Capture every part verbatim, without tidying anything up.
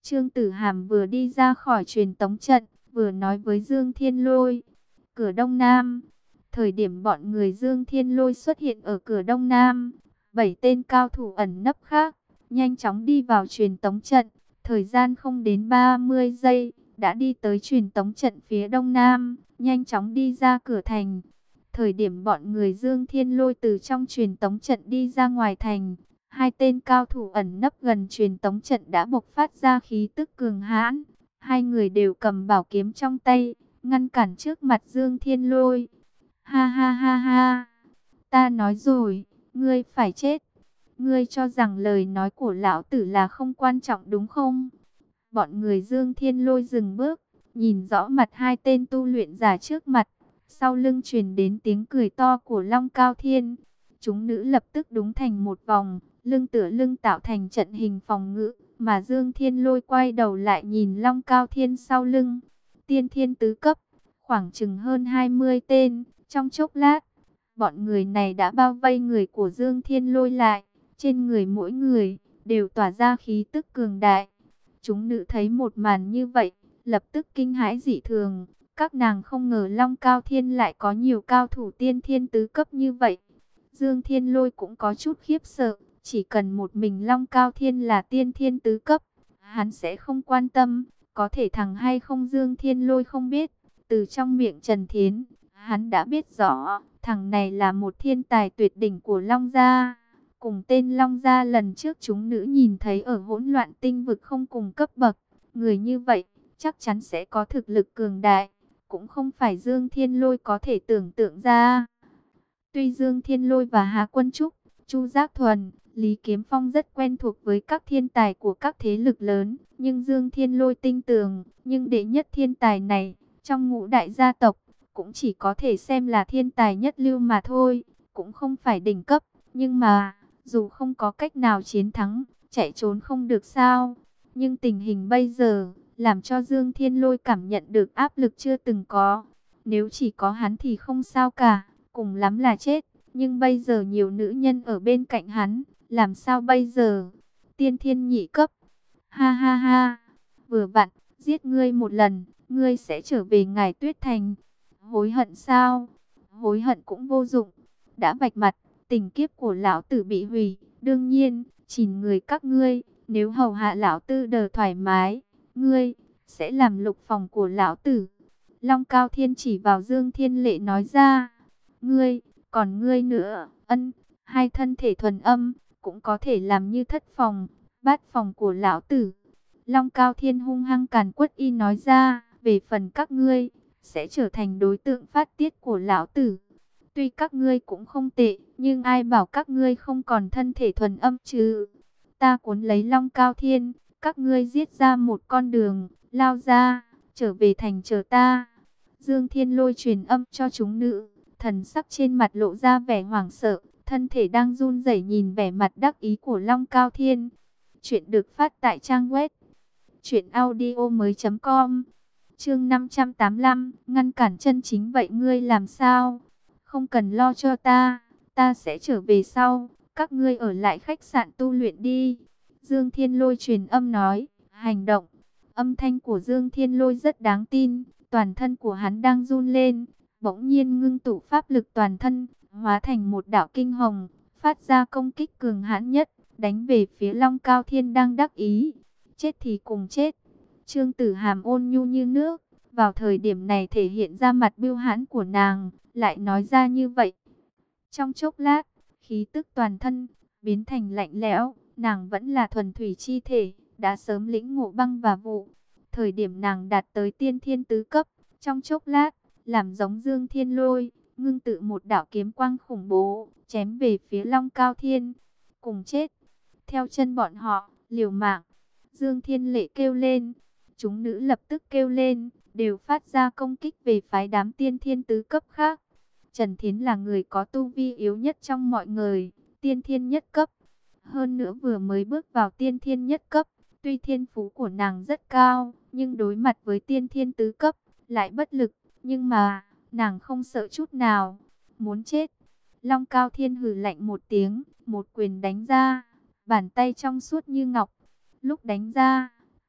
Trương Tử Hàm vừa đi ra khỏi truyền tống trận, vừa nói với Dương Thiên Lôi. Cửa Đông Nam. Thời điểm bọn người Dương Thiên Lôi xuất hiện ở cửa Đông Nam, bảy tên cao thủ ẩn nấp khác nhanh chóng đi vào truyền tống trận. Thời gian không đến ba mươi giây, đã đi tới truyền tống trận phía Đông Nam, nhanh chóng đi ra cửa thành. Thời điểm bọn người Dương Thiên Lôi từ trong truyền tống trận đi ra ngoài thành, hai tên cao thủ ẩn nấp gần truyền tống trận đã bộc phát ra khí tức cường hãn. Hai người đều cầm bảo kiếm trong tay, ngăn cản trước mặt Dương Thiên Lôi. Ha ha ha ha, ta nói rồi, ngươi phải chết. Ngươi cho rằng lời nói của lão tử là không quan trọng đúng không? Bọn người Dương Thiên Lôi dừng bước, nhìn rõ mặt hai tên tu luyện giả trước mặt. Sau lưng truyền đến tiếng cười to của Long Cao Thiên. Chúng nữ lập tức đúng thành một vòng, lưng tựa lưng tạo thành trận hình phòng ngự. Mà Dương Thiên Lôi quay đầu lại nhìn Long Cao Thiên sau lưng. Tiên thiên tứ cấp, khoảng chừng hơn hai mươi tên. Trong chốc lát, bọn người này đã bao vây người của Dương Thiên Lôi lại. Trên người mỗi người đều tỏa ra khí tức cường đại. Chúng nữ thấy một màn như vậy, lập tức kinh hãi dị thường. Các nàng không ngờ Long Cao Thiên lại có nhiều cao thủ tiên thiên tứ cấp như vậy. Dương Thiên Lôi cũng có chút khiếp sợ. Chỉ cần một mình Long Cao Thiên là tiên thiên tứ cấp, hắn sẽ không quan tâm. Có thể thắng hay không Dương Thiên Lôi không biết. Từ trong miệng Trần Thiến, hắn đã biết rõ thằng này là một thiên tài tuyệt đỉnh của Long Gia. Cùng tên Long Gia lần trước chúng nữ nhìn thấy ở hỗn loạn tinh vực không cùng cấp bậc. Người như vậy chắc chắn sẽ có thực lực cường đại. Cũng không phải Dương Thiên Lôi có thể tưởng tượng ra. Tuy Dương Thiên Lôi và Hà Quân Trúc, Chu Giác Thuần, Lý Kiếm Phong rất quen thuộc với các thiên tài của các thế lực lớn, nhưng Dương Thiên Lôi tinh tường, nhưng đệ nhất thiên tài này, trong ngũ đại gia tộc, cũng chỉ có thể xem là thiên tài nhất lưu mà thôi, cũng không phải đỉnh cấp, nhưng mà, dù không có cách nào chiến thắng, chạy trốn không được sao, nhưng tình hình bây giờ, làm cho Dương Thiên Lôi cảm nhận được áp lực chưa từng có. Nếu chỉ có hắn thì không sao cả, cùng lắm là chết. Nhưng bây giờ nhiều nữ nhân ở bên cạnh hắn, làm sao bây giờ? Tiên thiên nhị cấp. Ha ha ha, vừa vặn, giết ngươi một lần, ngươi sẽ trở về Ngải Tuyết Thành. Hối hận sao? Hối hận cũng vô dụng. Đã vạch mặt, tình kiếp của lão tử bị hủy. Đương nhiên, chìn người các ngươi, nếu hầu hạ lão tử đờ thoải mái, ngươi sẽ làm lục phòng của lão tử. Long Cao Thiên chỉ vào Dương Thiên Lệ nói ra. Ngươi, còn ngươi nữa, ân, hai thân thể thuần âm, cũng có thể làm như thất phòng, bát phòng của lão tử. Long Cao Thiên hung hăng càn quất y nói ra, về phần các ngươi, sẽ trở thành đối tượng phát tiết của lão tử. Tuy các ngươi cũng không tệ, nhưng ai bảo các ngươi không còn thân thể thuần âm chứ? Ta cuốn lấy Long Cao Thiên, các ngươi giết ra một con đường, lao ra, trở về thành chờ ta. Dương Thiên Lôi truyền âm cho chúng nữ, thần sắc trên mặt lộ ra vẻ hoảng sợ, thân thể đang run rẩy nhìn vẻ mặt đắc ý của Long Cao Thiên. Chuyện được phát tại trang web truyện audio mới chấm com. Chương năm trăm tám mươi lăm, ngăn cản chân chính vậy ngươi làm sao? Không cần lo cho ta, ta sẽ trở về sau, các ngươi ở lại khách sạn tu luyện đi. Dương Thiên Lôi truyền âm nói, hành động. Âm thanh của Dương Thiên Lôi rất đáng tin, toàn thân của hắn đang run lên, bỗng nhiên ngưng tụ pháp lực toàn thân, hóa thành một đạo kinh hồng, phát ra công kích cường hãn nhất, đánh về phía Long Cao Thiên đang đắc ý. Chết thì cùng chết. Trương Tử Hàm ôn nhu như nước, vào thời điểm này thể hiện ra mặt bưu hãn của nàng, lại nói ra như vậy. Trong chốc lát, khí tức toàn thân biến thành lạnh lẽo, nàng vẫn là thuần thủy chi thể, đã sớm lĩnh ngộ băng và vụ. Thời điểm nàng đạt tới tiên thiên tứ cấp, trong chốc lát, làm giống Dương Thiên Lôi, ngưng tự một đạo kiếm quang khủng bố, chém về phía Long Cao Thiên. Cùng chết, theo chân bọn họ, liều mạng. Dương Thiên Lệ kêu lên, chúng nữ lập tức kêu lên, đều phát ra công kích về phái đám tiên thiên tứ cấp khác. Trần Thiến là người có tu vi yếu nhất trong mọi người, tiên thiên nhất cấp. Hơn nữa vừa mới bước vào tiên thiên nhất cấp, tuy thiên phú của nàng rất cao, nhưng đối mặt với tiên thiên tứ cấp, lại bất lực. Nhưng mà, nàng không sợ chút nào, muốn chết. Long Cao Thiên hừ lạnh một tiếng, một quyền đánh ra, bàn tay trong suốt như ngọc. Lúc đánh ra,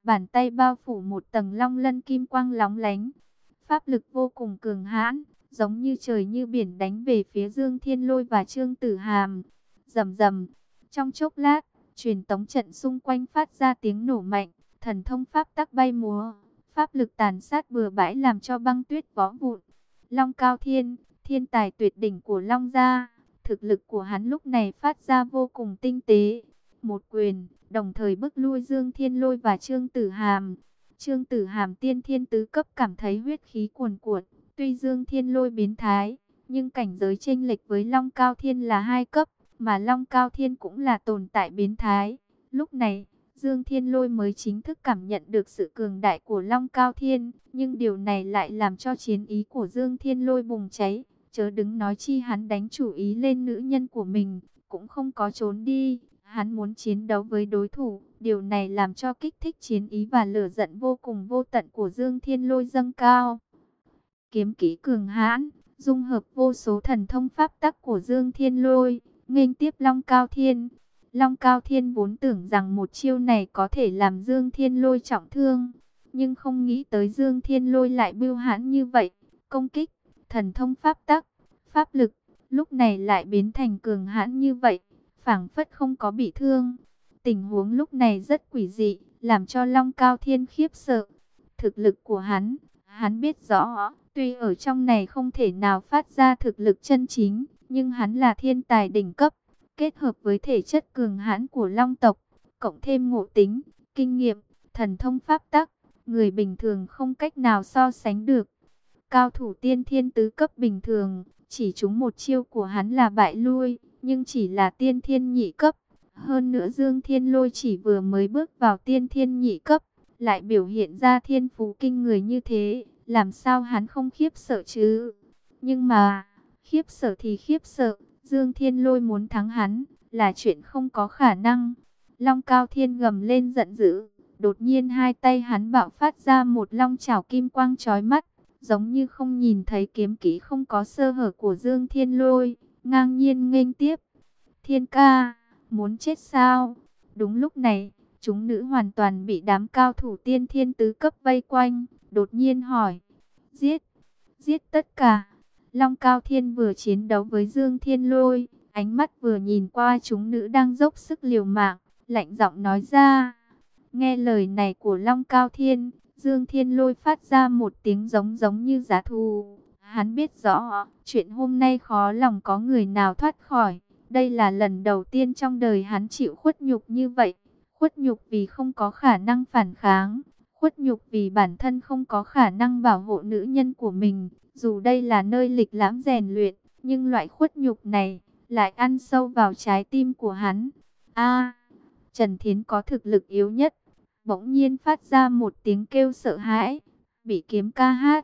bàn tay bao phủ một tầng long lân kim quang lóng lánh. Pháp lực vô cùng cường hãn, giống như trời như biển đánh về phía Dương Thiên Lôi và Trương Tử Hàm. Rầm rầm, trong chốc lát, truyền tống trận xung quanh phát ra tiếng nổ mạnh, thần thông pháp tắc bay múa, pháp lực tàn sát bừa bãi làm cho băng tuyết vỡ vụn. Long Cao Thiên, thiên tài tuyệt đỉnh của Long gia, thực lực của hắn lúc này phát ra vô cùng tinh tế. Một quyền, đồng thời bức lui Dương Thiên Lôi và Trương Tử Hàm. Trương Tử Hàm tiên thiên tứ cấp cảm thấy huyết khí cuồn cuộn, tuy Dương Thiên Lôi biến thái, nhưng cảnh giới chênh lệch với Long Cao Thiên là hai cấp, mà Long Cao Thiên cũng là tồn tại biến thái. Lúc này, Dương Thiên Lôi mới chính thức cảm nhận được sự cường đại của Long Cao Thiên, nhưng điều này lại làm cho chiến ý của Dương Thiên Lôi bùng cháy, chớ đừng nói chi hắn đánh chủ ý lên nữ nhân của mình, cũng không có trốn đi, hắn muốn chiến đấu với đối thủ, điều này làm cho kích thích chiến ý và lửa giận vô cùng vô tận của Dương Thiên Lôi dâng cao. Kiếm kỹ cường hãn, dung hợp vô số thần thông pháp tắc của Dương Thiên Lôi, nghênh tiếp Long Cao Thiên. Long Cao Thiên vốn tưởng rằng một chiêu này có thể làm Dương Thiên Lôi trọng thương, nhưng không nghĩ tới Dương Thiên Lôi lại bưu hãn như vậy. Công kích, thần thông pháp tắc, pháp lực, lúc này lại biến thành cường hãn như vậy, phảng phất không có bị thương. Tình huống lúc này rất quỷ dị, làm cho Long Cao Thiên khiếp sợ. Thực lực của hắn, hắn biết rõ, tuy ở trong này không thể nào phát ra thực lực chân chính, nhưng hắn là thiên tài đỉnh cấp, kết hợp với thể chất cường hãn của Long tộc, cộng thêm ngộ tính, kinh nghiệm, thần thông pháp tắc, người bình thường không cách nào so sánh được. Cao thủ tiên thiên tứ cấp bình thường, chỉ trúng một chiêu của hắn là bại lui, nhưng chỉ là tiên thiên nhị cấp. Hơn nữa Dương Thiên Lôi chỉ vừa mới bước vào tiên thiên nhị cấp, lại biểu hiện ra thiên phú kinh người như thế, làm sao hắn không khiếp sợ chứ? Nhưng mà, khiếp sợ thì khiếp sợ, Dương Thiên Lôi muốn thắng hắn, là chuyện không có khả năng. Long Cao Thiên gầm lên giận dữ, đột nhiên hai tay hắn bạo phát ra một long chảo kim quang chói mắt, giống như không nhìn thấy kiếm kỹ không có sơ hở của Dương Thiên Lôi, ngang nhiên nghênh tiếp. Thiên ca, muốn chết sao? Đúng lúc này, chúng nữ hoàn toàn bị đám cao thủ tiên thiên tứ cấp vây quanh, đột nhiên hỏi, giết, giết tất cả. Long Cao Thiên vừa chiến đấu với Dương Thiên Lôi, ánh mắt vừa nhìn qua chúng nữ đang dốc sức liều mạng, lạnh giọng nói ra. Nghe lời này của Long Cao Thiên, Dương Thiên Lôi phát ra một tiếng giống giống như giá thú. Hắn biết rõ, chuyện hôm nay khó lòng có người nào thoát khỏi. Đây là lần đầu tiên trong đời hắn chịu khuất nhục như vậy. Khuất nhục vì không có khả năng phản kháng. Khuất nhục vì bản thân không có khả năng bảo hộ nữ nhân của mình. Dù đây là nơi lịch lãm rèn luyện, nhưng loại khuất nhục này lại ăn sâu vào trái tim của hắn. A, Trần Thiến có thực lực yếu nhất, bỗng nhiên phát ra một tiếng kêu sợ hãi, bị kiếm ca hát.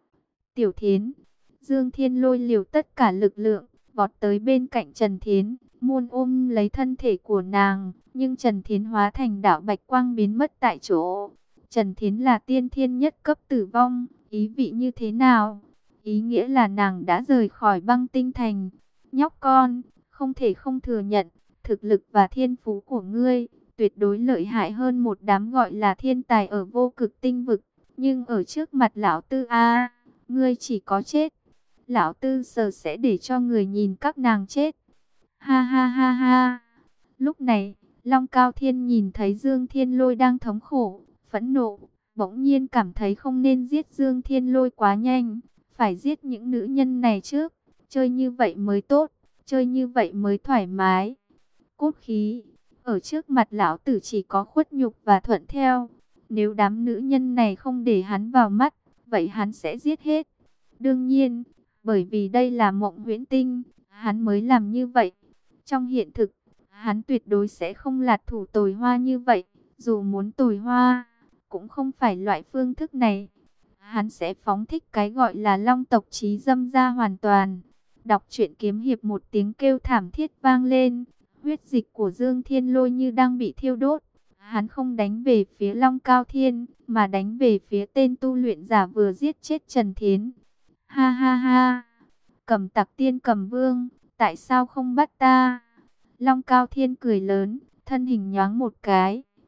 Tiểu Thiến, Dương Thiên Lôi liều tất cả lực lượng, vọt tới bên cạnh Trần Thiến, muốn ôm lấy thân thể của nàng, nhưng Trần Thiến hóa thành đạo bạch quang biến mất tại chỗ. Trần Thiến là tiên thiên nhất cấp tử vong, ý vị như thế nào? Ý nghĩa là nàng đã rời khỏi băng tinh thành. Nhóc con, không thể không thừa nhận, thực lực và thiên phú của ngươi tuyệt đối lợi hại hơn một đám gọi là thiên tài ở vô cực tinh vực. Nhưng ở trước mặt lão tư a, ngươi chỉ có chết. Lão tư giờ sẽ để cho người nhìn các nàng chết. Ha ha ha ha. Lúc này, Long Cao Thiên nhìn thấy Dương Thiên Lôi đang thống khổ, phẫn nộ, bỗng nhiên cảm thấy không nên giết Dương Thiên Lôi quá nhanh, phải giết những nữ nhân này trước. Chơi như vậy mới tốt, chơi như vậy mới thoải mái. Cốt khí, ở trước mặt lão tử chỉ có khuất nhục và thuận theo. Nếu đám nữ nhân này không để hắn vào mắt, vậy hắn sẽ giết hết. Đương nhiên, bởi vì đây là mộng huyễn tinh, hắn mới làm như vậy. Trong hiện thực, hắn tuyệt đối sẽ không lạt thủ tồi hoa như vậy. Dù muốn tồi hoa, cũng không phải loại phương thức này. Hắn sẽ phóng thích cái gọi là long tộc trí dâm ra hoàn toàn. Đọc truyện kiếm hiệp, một tiếng kêu thảm thiết vang lên. Huyết dịch của Dương Thiên Lôi như đang bị thiêu đốt. Hắn không đánh về phía Long Cao Thiên, mà đánh về phía tên tu luyện giả vừa giết chết Trần Thiến. Ha ha ha, Cầm Tặc Tiên Cầm Vương, tại sao không bắt ta? Long Cao Thiên cười lớn, thân hình nhoáng một cái.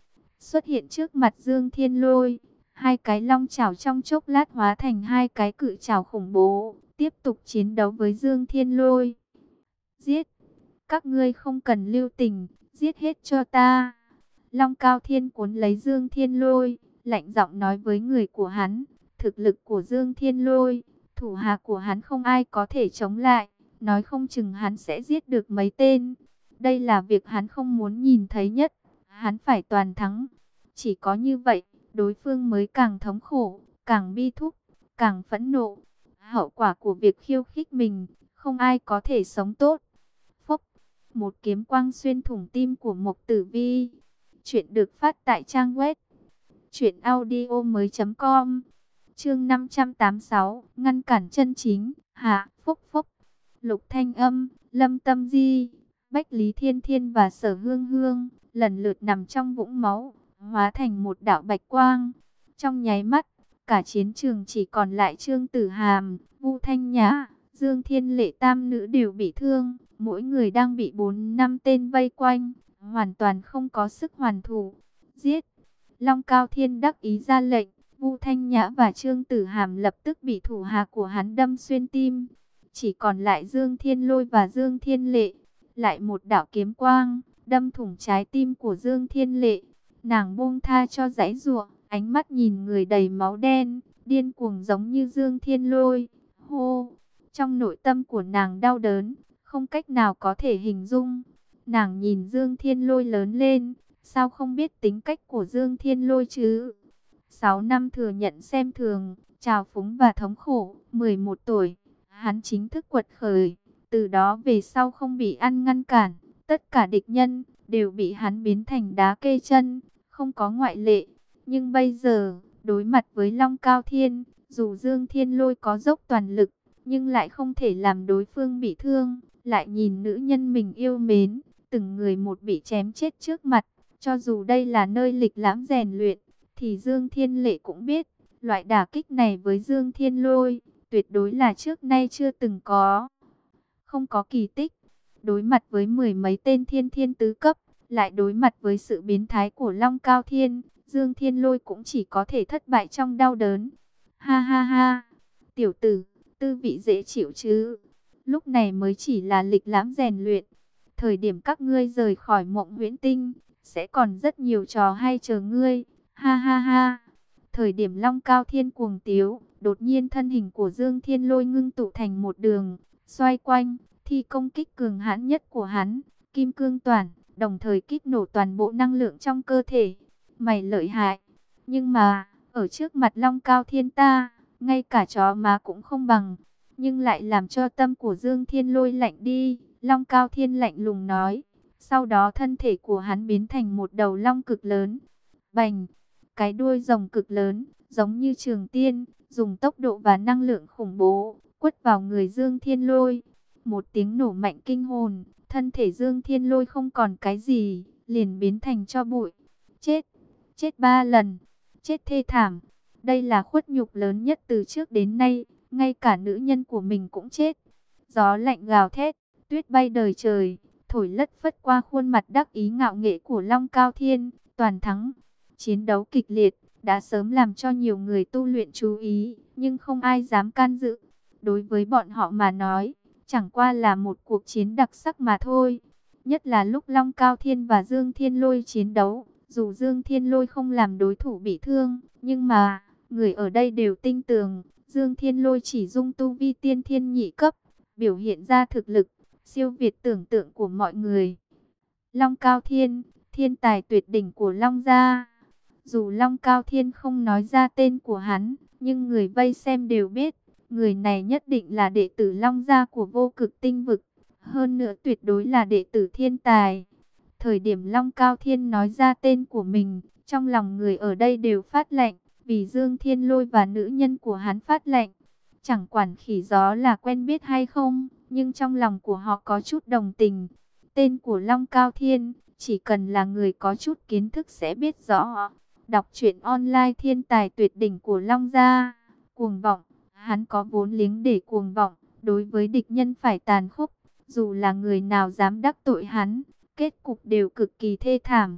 xuất hiện trước mặt Dương Thiên Lôi. Hai cái long chảo trong chốc lát hóa thành hai cái cự chảo khủng bố, tiếp tục chiến đấu với Dương Thiên Lôi. Giết! Các ngươi không cần lưu tình, giết hết cho ta. Long Cao Thiên cuốn lấy Dương Thiên Lôi, lạnh giọng nói với người của hắn. Thực lực của Dương Thiên Lôi, thủ hạ của hắn không ai có thể chống lại. Nói không chừng hắn sẽ giết được mấy tên. Đây là việc hắn không muốn nhìn thấy nhất. Hắn phải toàn thắng. Chỉ có như vậy, đối phương mới càng thống khổ, càng bi thúc, càng phẫn nộ. Hậu quả của việc khiêu khích mình, không ai có thể sống tốt. Phốc, một kiếm quang xuyên thủng tim của Mộc Tử Vi. Chuyện được phát tại trang web truyện audio mới chấm com. Chương năm trăm tám mươi sáu, ngăn cản chân chính. Hạ, phốc phốc. Lục Thanh Âm, Lâm Tâm Di, Bách Lý Thiên Thiên và Sở Hương Hương lần lượt nằm trong vũng máu, hóa thành một đạo bạch quang. Trong nháy mắt, cả chiến trường chỉ còn lại Trương Tử Hàm, Vu Thanh Nhã, Dương Thiên Lệ tam nữ đều bị thương, mỗi người đang bị bốn năm tên vây quanh, hoàn toàn không có sức hoàn thủ. Giết! Long Cao Thiên đắc ý ra lệnh, Vu Thanh Nhã và Trương Tử Hàm lập tức bị thủ hạ của hắn đâm xuyên tim. Chỉ còn lại Dương Thiên Lôi và Dương Thiên Lệ. Lại một đạo kiếm quang, đâm thủng trái tim của Dương Thiên Lệ. Nàng buông tha cho giãy giụa, ánh mắt nhìn người đầy máu đen, điên cuồng giống như Dương Thiên Lôi. Hô! Trong nội tâm của nàng đau đớn, không cách nào có thể hình dung. Nàng nhìn Dương Thiên Lôi lớn lên, sao không biết tính cách của Dương Thiên Lôi chứ? Sáu năm thừa nhận xem thường, trào phúng và thống khổ, mười một tuổi, hắn chính thức quật khởi. Từ đó về sau không bị ăn ngăn cản, tất cả địch nhân đều bị hắn biến thành đá kê chân, không có ngoại lệ. Nhưng bây giờ, đối mặt với Long Cao Thiên, dù Dương Thiên Lôi có dốc toàn lực, nhưng lại không thể làm đối phương bị thương. Lại nhìn nữ nhân mình yêu mến, từng người một bị chém chết trước mặt. Cho dù đây là nơi lịch lãm rèn luyện, thì Dương Thiên Lệ cũng biết, loại đả kích này với Dương Thiên Lôi, tuyệt đối là trước nay chưa từng có. Không có kỳ tích, đối mặt với mười mấy tên thiên thiên tứ cấp, lại đối mặt với sự biến thái của Long Cao Thiên, Dương Thiên Lôi cũng chỉ có thể thất bại trong đau đớn. Ha ha ha, tiểu tử, tư vị dễ chịu chứ? Lúc này mới chỉ là lịch lãm rèn luyện. Thời điểm các ngươi rời khỏi Mộng Huyễn Tinh, sẽ còn rất nhiều trò hay chờ ngươi. Ha ha ha. Thời điểm Long Cao Thiên cuồng tiếu, đột nhiên thân hình của Dương Thiên Lôi ngưng tụ thành một đường, xoay quanh, thi công kích cường hãn nhất của hắn, Kim Cương Toàn, đồng thời kích nổ toàn bộ năng lượng trong cơ thể. Mày lợi hại, nhưng mà, ở trước mặt Long Cao Thiên ta, ngay cả chó má cũng không bằng, nhưng lại làm cho tâm của Dương Thiên Lôi lạnh đi. Long Cao Thiên lạnh lùng nói, sau đó thân thể của hắn biến thành một đầu long cực lớn. Bành, cái đuôi rồng cực lớn, giống như trường tiên, dùng tốc độ và năng lượng khủng bố, quất vào người Dương Thiên Lôi. Một tiếng nổ mạnh kinh hồn, thân thể Dương Thiên Lôi không còn cái gì, liền biến thành tro bụi. Chết, chết ba lần, chết thê thảm. Đây là khuất nhục lớn nhất từ trước đến nay, ngay cả nữ nhân của mình cũng chết. Gió lạnh gào thét, tuyết bay đời trời, thổi lất phất qua khuôn mặt đắc ý ngạo nghễ của Long Cao Thiên. Toàn thắng, chiến đấu kịch liệt, đã sớm làm cho nhiều người tu luyện chú ý, nhưng không ai dám can dự. Đối với bọn họ mà nói, chẳng qua là một cuộc chiến đặc sắc mà thôi. Nhất là lúc Long Cao Thiên và Dương Thiên Lôi chiến đấu, dù Dương Thiên Lôi không làm đối thủ bị thương, nhưng mà, người ở đây đều tin tưởng, Dương Thiên Lôi chỉ dung tu vi tiên thiên nhị cấp, biểu hiện ra thực lực, siêu việt tưởng tượng của mọi người. Long Cao Thiên, thiên tài tuyệt đỉnh của Long gia. Dù Long Cao Thiên không nói ra tên của hắn, nhưng người vây xem đều biết, người này nhất định là đệ tử Long gia của Vô Cực Tinh Vực, hơn nữa tuyệt đối là đệ tử thiên tài. Thời điểm Long Cao Thiên nói ra tên của mình, trong lòng người ở đây đều phát lạnh, vì Dương Thiên Lôi và nữ nhân của hắn phát lạnh. Chẳng quản khỉ gió là quen biết hay không, nhưng trong lòng của họ có chút đồng tình. Tên của Long Cao Thiên, chỉ cần là người có chút kiến thức sẽ biết rõ. Đọc truyện online thiên tài tuyệt đỉnh của Long gia. Cuồng vọng, hắn có vốn liếng để cuồng vọng, đối với địch nhân phải tàn khốc. Dù là người nào dám đắc tội hắn, kết cục đều cực kỳ thê thảm.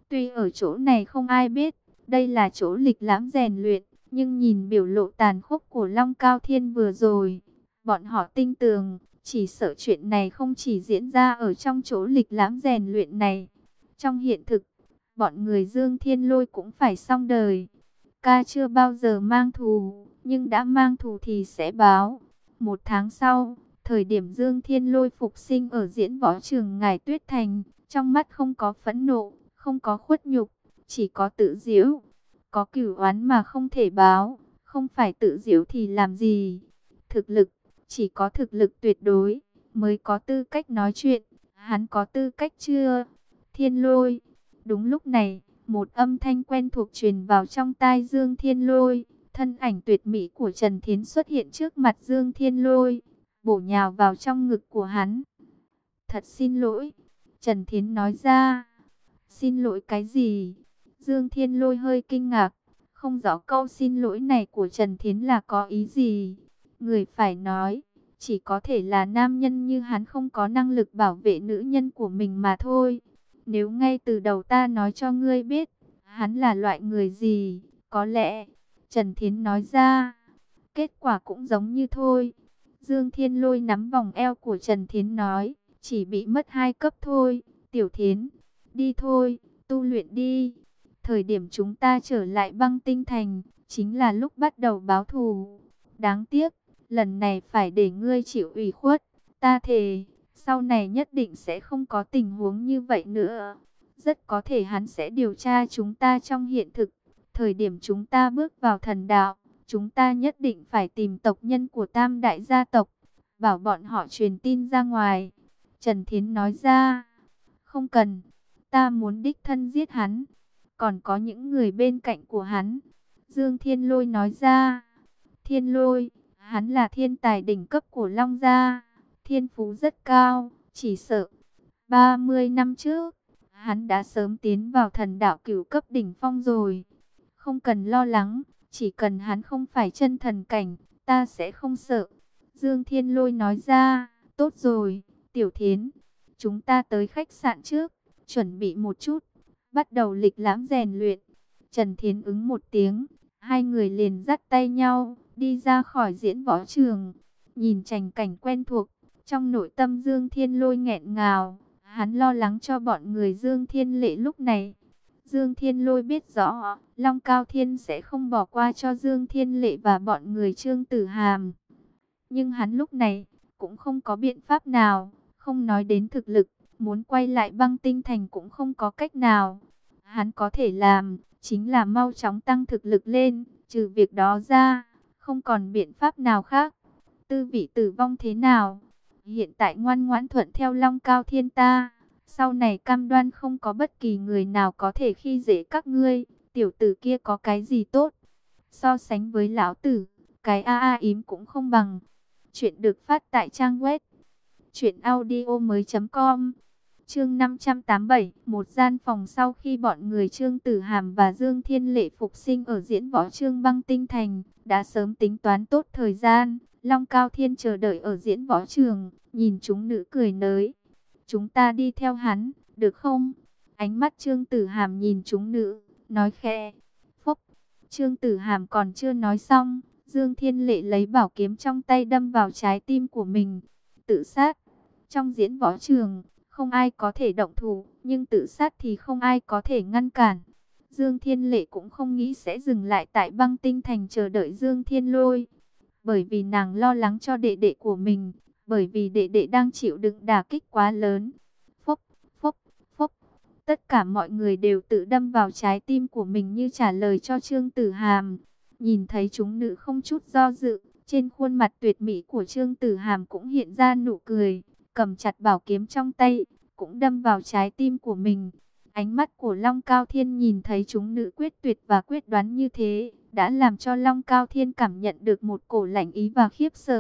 Tuy ở chỗ này không ai biết, đây là chỗ lịch lãm rèn luyện, nhưng nhìn biểu lộ tàn khốc của Long Cao Thiên vừa rồi, bọn họ tin tưởng, chỉ sợ chuyện này không chỉ diễn ra ở trong chỗ lịch lãm rèn luyện này. Trong hiện thực, bọn người Dương Thiên Lôi cũng phải xong đời. Ca chưa bao giờ mang thù, nhưng đã mang thù thì sẽ báo. Một tháng sau, thời điểm Dương Thiên Lôi phục sinh ở diễn võ trường Ngải Tuyết Thành, trong mắt không có phẫn nộ, không có khuất nhục, chỉ có tự giễu. Có cửu oán mà không thể báo, không phải tự giễu thì làm gì? Thực lực, chỉ có thực lực tuyệt đối mới có tư cách nói chuyện. Hắn có tư cách chưa? Thiên Lôi. Đúng lúc này, một âm thanh quen thuộc truyền vào trong tai Dương Thiên Lôi. Thân ảnh tuyệt mỹ của Trần Thiến xuất hiện trước mặt Dương Thiên Lôi, bổ nhào vào trong ngực của hắn. Thật xin lỗi, Trần Thiến nói ra. Xin lỗi cái gì? Dương Thiên Lôi hơi kinh ngạc, không rõ câu xin lỗi này của Trần Thiến là có ý gì. Người phải nói, chỉ có thể là nam nhân như hắn không có năng lực bảo vệ nữ nhân của mình mà thôi. Nếu ngay từ đầu ta nói cho ngươi biết, hắn là loại người gì, có lẽ, Trần Thiến nói ra, kết quả cũng giống như thôi. Dương Thiên Lôi nắm vòng eo của Trần Thiến nói, chỉ bị mất hai cấp thôi, Tiểu Thiến, đi thôi, tu luyện đi. Thời điểm chúng ta trở lại băng tinh thành, chính là lúc bắt đầu báo thù. Đáng tiếc, lần này phải để ngươi chịu ủy khuất, ta thề, sau này nhất định sẽ không có tình huống như vậy nữa. Rất có thể hắn sẽ điều tra chúng ta trong hiện thực. Thời điểm chúng ta bước vào thần đạo, chúng ta nhất định phải tìm tộc nhân của tam đại gia tộc, bảo bọn họ truyền tin ra ngoài. Trần Thiến nói ra, không cần, ta muốn đích thân giết hắn, còn có những người bên cạnh của hắn. Dương Thiên Lôi nói ra, Thiên Lôi, hắn là thiên tài đỉnh cấp của Long Gia, thiên phú rất cao, chỉ sợ ba mươi năm trước, hắn đã sớm tiến vào thần đạo cửu cấp đỉnh phong rồi. Không cần lo lắng, chỉ cần hắn không phải chân thần cảnh, ta sẽ không sợ. Dương Thiên Lôi nói ra, tốt rồi, Tiểu Thiến, chúng ta tới khách sạn trước, chuẩn bị một chút, bắt đầu lịch lãm rèn luyện. Trần Thiến ứng một tiếng, hai người liền dắt tay nhau, đi ra khỏi diễn võ trường. Nhìn trành cảnh quen thuộc, trong nội tâm Dương Thiên Lôi nghẹn ngào, hắn lo lắng cho bọn người Dương Thiên Lệ lúc này. Dương Thiên Lôi biết rõ, Long Cao Thiên sẽ không bỏ qua cho Dương Thiên Lệ và bọn người Trương Tử Hàm. Nhưng hắn lúc này, cũng không có biện pháp nào, không nói đến thực lực, muốn quay lại băng tinh thành cũng không có cách nào. Hắn có thể làm, chính là mau chóng tăng thực lực lên, trừ việc đó ra, không còn biện pháp nào khác. Tư vị tử vong thế nào? Hiện tại ngoan ngoãn thuận theo Long Cao Thiên ta. Sau này cam đoan không có bất kỳ người nào có thể khi dễ các ngươi. Tiểu tử kia có cái gì tốt? So sánh với lão tử, cái a a ím cũng không bằng. Chuyện được phát tại trang web truyện audio mới chấm com. Chương năm trăm tám mươi bảy, một gian phòng sau khi bọn người Trương Tử Hàm và Dương Thiên Lệ phục sinh ở diễn võ trường băng tinh thành, đã sớm tính toán tốt thời gian. Long Cao Thiên chờ đợi ở diễn võ trường, nhìn chúng nữ cười nới. Chúng ta đi theo hắn, được không? Ánh mắt Trương Tử Hàm nhìn chúng nữ, nói khẽ. Phúc, Trương Tử Hàm còn chưa nói xong, Dương Thiên Lệ lấy bảo kiếm trong tay đâm vào trái tim của mình. Tự sát. Trong diễn võ trường, không ai có thể động thủ, nhưng tự sát thì không ai có thể ngăn cản. Dương Thiên Lệ cũng không nghĩ sẽ dừng lại tại băng tinh thành chờ đợi Dương Thiên Lôi. Bởi vì nàng lo lắng cho đệ đệ của mình, bởi vì đệ đệ đang chịu đựng đả kích quá lớn. Phốc, phốc, phốc. Tất cả mọi người đều tự đâm vào trái tim của mình như trả lời cho Trương Tử Hàm. Nhìn thấy chúng nữ không chút do dự, trên khuôn mặt tuyệt mỹ của Trương Tử Hàm cũng hiện ra nụ cười, cầm chặt bảo kiếm trong tay, cũng đâm vào trái tim của mình. Ánh mắt của Long Cao Thiên nhìn thấy chúng nữ quyết tuyệt và quyết đoán như thế, đã làm cho Long Cao Thiên cảm nhận được một cổ lạnh ý và khiếp sợ.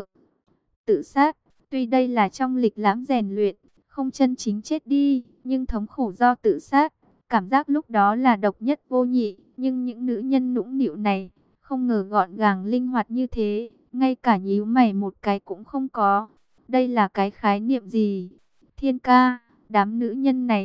Tự sát, tuy đây là trong lịch lãm rèn luyện, không chân chính chết đi, nhưng thống khổ do tự sát, cảm giác lúc đó là độc nhất vô nhị. Nhưng những nữ nhân nũng nịu này, không ngờ gọn gàng linh hoạt như thế, ngay cả nhíu mày một cái cũng không có. Đây là cái khái niệm gì? Thiên ca, đám nữ nhân này,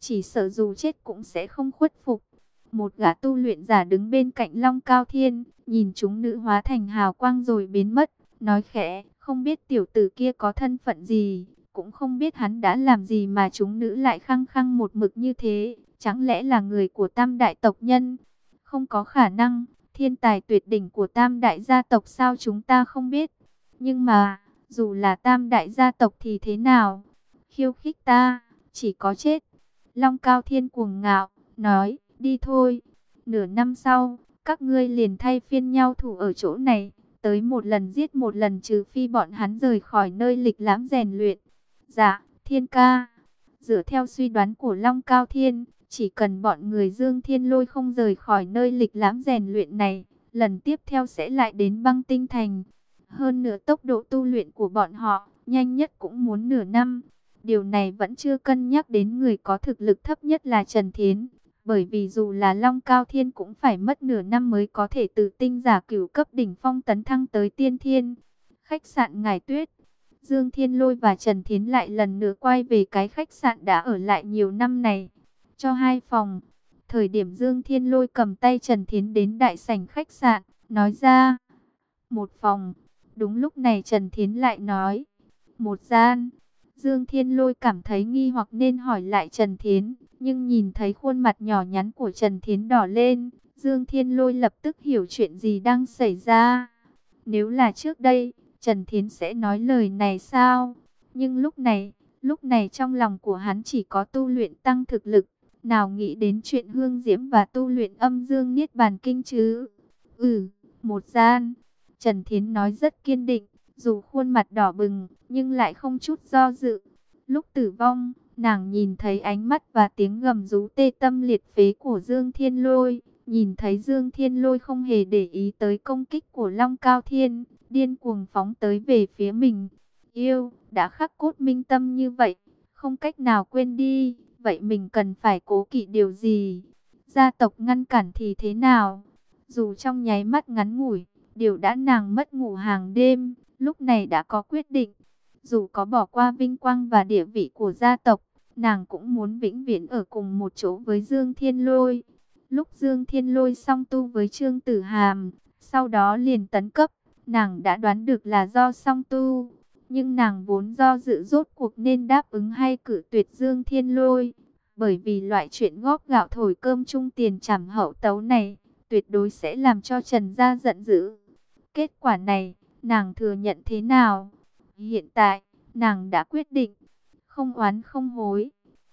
chỉ sợ dù chết cũng sẽ không khuất phục. Một gã tu luyện giả đứng bên cạnh Long Cao Thiên, nhìn chúng nữ hóa thành hào quang rồi biến mất, nói khẽ, không biết tiểu tử kia có thân phận gì, cũng không biết hắn đã làm gì mà chúng nữ lại khăng khăng một mực như thế, chẳng lẽ là người của Tam đại tộc nhân? Không có khả năng, thiên tài tuyệt đỉnh của Tam đại gia tộc sao chúng ta không biết? Nhưng mà, dù là Tam đại gia tộc thì thế nào? Khiêu khích ta, chỉ có chết. Long Cao Thiên cuồng ngạo, nói, đi thôi. Nửa năm sau, các ngươi liền thay phiên nhau thủ ở chỗ này, tới một lần giết một lần trừ phi bọn hắn rời khỏi nơi lịch lãm rèn luyện. Dạ, Thiên ca. Dựa theo suy đoán của Long Cao Thiên, chỉ cần bọn người Dương Thiên Lôi không rời khỏi nơi lịch lãm rèn luyện này, lần tiếp theo sẽ lại đến Băng Tinh Thành. Hơn nữa tốc độ tu luyện của bọn họ, nhanh nhất cũng muốn nửa năm. Điều này vẫn chưa cân nhắc đến người có thực lực thấp nhất là Trần Thiến. Bởi vì dù là Long Cao Thiên cũng phải mất nửa năm mới có thể từ tinh giả cửu cấp đỉnh phong tấn thăng tới tiên thiên. Khách sạn Ngải Tuyết, Dương Thiên Lôi và Trần Thiến lại lần nữa quay về cái khách sạn đã ở lại nhiều năm này. Cho hai phòng. Thời điểm Dương Thiên Lôi cầm tay Trần Thiến đến đại sảnh khách sạn, nói ra, một phòng. Đúng lúc này Trần Thiến lại nói, một gian. Dương Thiên Lôi cảm thấy nghi hoặc nên hỏi lại Trần Thiến, nhưng nhìn thấy khuôn mặt nhỏ nhắn của Trần Thiến đỏ lên, Dương Thiên Lôi lập tức hiểu chuyện gì đang xảy ra. Nếu là trước đây, Trần Thiến sẽ nói lời này sao? Nhưng lúc này, lúc này trong lòng của hắn chỉ có tu luyện tăng thực lực, nào nghĩ đến chuyện hương diễm và tu luyện âm dương niết bàn kinh chứ? Ừ, một gian. Trần Thiến nói rất kiên định, dù khuôn mặt đỏ bừng, nhưng lại không chút do dự. Lúc tử vong, nàng nhìn thấy ánh mắt và tiếng gầm rú tê tâm liệt phế của Dương Thiên Lôi. Nhìn thấy Dương Thiên Lôi không hề để ý tới công kích của Long Cao Thiên, điên cuồng phóng tới về phía mình. Yêu, đã khắc cốt minh tâm như vậy, không cách nào quên đi. Vậy mình cần phải cố kỵ điều gì? Gia tộc ngăn cản thì thế nào? Dù trong nháy mắt ngắn ngủi, điều đã nàng mất ngủ hàng đêm, lúc này đã có quyết định. Dù có bỏ qua vinh quang và địa vị của gia tộc, nàng cũng muốn vĩnh viễn ở cùng một chỗ với Dương Thiên Lôi. Lúc Dương Thiên Lôi song tu với Trương Tử Hàm, sau đó liền tấn cấp, nàng đã đoán được là do song tu. Nhưng nàng vốn do dự rốt cuộc nên đáp ứng hay cự tuyệt Dương Thiên Lôi. Bởi vì loại chuyện góp gạo thổi cơm chung tiền trảm hậu tấu này, tuyệt đối sẽ làm cho Trần Gia giận dữ. Kết quả này, nàng thừa nhận thế nào? Hiện tại, nàng đã quyết định, không oán không hối.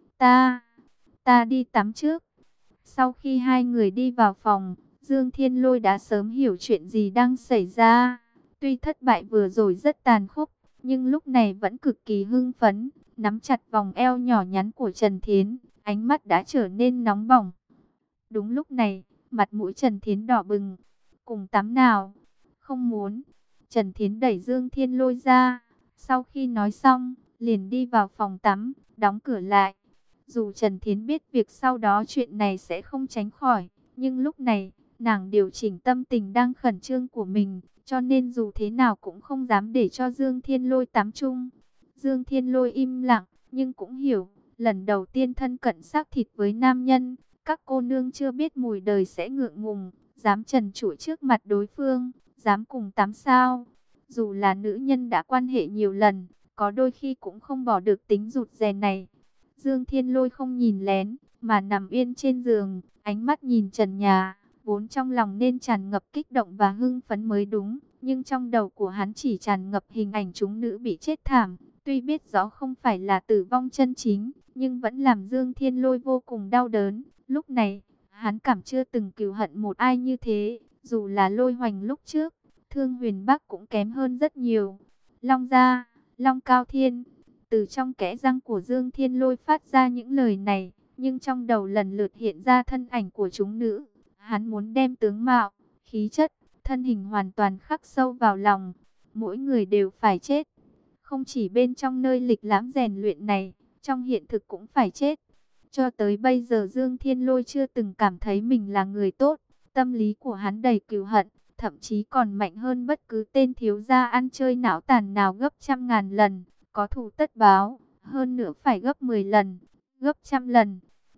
Ta, ta đi tắm trước. Sau khi hai người đi vào phòng, Dương Thiên Lôi đã sớm hiểu chuyện gì đang xảy ra. Tuy thất bại vừa rồi rất tàn khốc, nhưng lúc này vẫn cực kỳ hưng phấn, nắm chặt vòng eo nhỏ nhắn của Trần Thiến, ánh mắt đã trở nên nóng bỏng. Đúng lúc này, mặt mũi Trần Thiến đỏ bừng. Cùng tắm nào? Không muốn. Trần Thiến đẩy Dương Thiên Lôi ra. Sau khi nói xong, liền đi vào phòng tắm, đóng cửa lại. Dù Trần Thiến biết việc sau đó chuyện này sẽ không tránh khỏi, nhưng lúc này, nàng điều chỉnh tâm tình đang khẩn trương của mình, cho nên dù thế nào cũng không dám để cho Dương Thiên Lôi tắm chung. Dương Thiên Lôi im lặng, nhưng cũng hiểu, lần đầu tiên thân cận xác thịt với nam nhân, các cô nương chưa biết mùi đời sẽ ngượng ngùng, dám trần trụi trước mặt đối phương, dám cùng tắm sao. Dù là nữ nhân đã quan hệ nhiều lần, có đôi khi cũng không bỏ được tính rụt rè này. Dương Thiên Lôi không nhìn lén, mà nằm yên trên giường, ánh mắt nhìn trần nhà, vốn trong lòng nên tràn ngập kích động và hưng phấn mới đúng. Nhưng trong đầu của hắn chỉ tràn ngập hình ảnh chúng nữ bị chết thảm. Tuy biết rõ không phải là tử vong chân chính, nhưng vẫn làm Dương Thiên Lôi vô cùng đau đớn. Lúc này, hắn cảm chưa từng cừu hận một ai như thế, dù là Lôi Hoành lúc trước, Thương Huyền Bắc cũng kém hơn rất nhiều. Long gia, Long Cao Thiên, từ trong kẽ răng của Dương Thiên Lôi phát ra những lời này, nhưng trong đầu lần lượt hiện ra thân ảnh của chúng nữ. Hắn muốn đem tướng mạo, khí chất, thân hình hoàn toàn khắc sâu vào lòng. Mỗi người đều phải chết. Không chỉ bên trong nơi lịch lãm rèn luyện này, trong hiện thực cũng phải chết. Cho tới bây giờ Dương Thiên Lôi chưa từng cảm thấy mình là người tốt. Tâm lý của hắn đầy cừu hận, thậm chí còn mạnh hơn bất cứ tên thiếu gia ăn chơi não tàn nào gấp trăm ngàn lần. Có thù tất báo, hơn nữa phải gấp mười lần, gấp trăm lần.